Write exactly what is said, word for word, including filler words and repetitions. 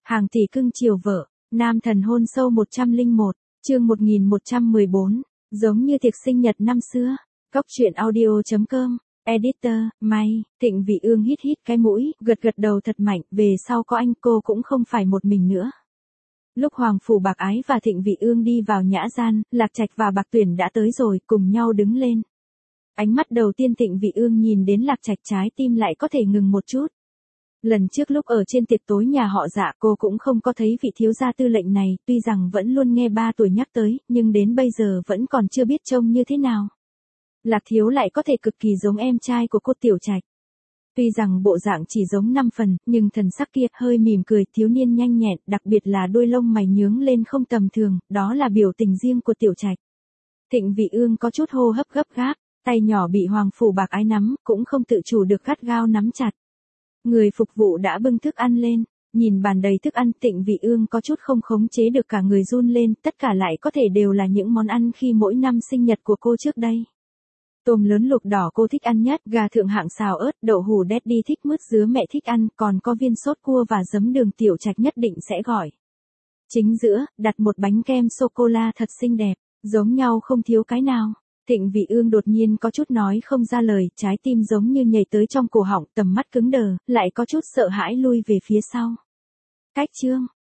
Hàng tỷ cưng chiều vợ, nam thần hôn sâu một trăm lẻ một, chương một nghìn một trăm mười bốn, giống như tiệc sinh nhật năm xưa. Cóc truyện audio chấm com, editor, May. Thịnh Vị Ương hít hít cái mũi, gật gật đầu thật mạnh, về sau có anh cô cũng không phải một mình nữa. Lúc Hoàng Phủ Bạc Ái và Thịnh Vị Ương đi vào nhã gian, Lạc Trạch và Bạc Tuyển đã tới rồi, cùng nhau đứng lên. Ánh mắt đầu tiên Thịnh Vị Ương nhìn đến Lạc Trạch, trái tim lại có thể ngừng một chút. Lần trước lúc ở trên tiệc tối nhà họ Dạ, cô cũng không có thấy vị thiếu gia tư lệnh này, tuy rằng vẫn luôn nghe ba tuổi nhắc tới, nhưng đến bây giờ vẫn còn chưa biết trông như thế nào. Lạc thiếu lại có thể cực kỳ giống em trai của cô Tiểu Trạch. Tuy rằng bộ dạng chỉ giống năm phần, nhưng thần sắc kia hơi mỉm cười, thiếu niên nhanh nhẹn, đặc biệt là đuôi lông mày nhướng lên không tầm thường, đó là biểu tình riêng của Tiểu Trạch. Thịnh Vị Ương có chút hô hấp gấp gáp, tay nhỏ bị Hoàng Phủ Bạc Ái nắm, cũng không tự chủ được gắt gao nắm chặt. Người phục vụ đã bưng thức ăn lên, nhìn bàn đầy thức ăn, Thịnh Vị Ương có chút không khống chế được, cả người run lên, tất cả lại có thể đều là những món ăn khi mỗi năm sinh nhật của cô trước đây. Tôm lớn luộc đỏ cô thích ăn nhất, gà thượng hạng xào ớt, đậu hủ daddy thích, mứt dứa mẹ thích ăn, còn có viên sốt cua và giấm đường Tiểu Trạch nhất định sẽ gọi. Chính giữa, đặt một bánh kem sô-cô-la thật xinh đẹp, giống nhau không thiếu cái nào. Thịnh Vị Ương đột nhiên có chút nói không ra lời, trái tim giống như nhảy tới trong cổ họng, tầm mắt cứng đờ, lại có chút sợ hãi lui về phía sau. Cách chương,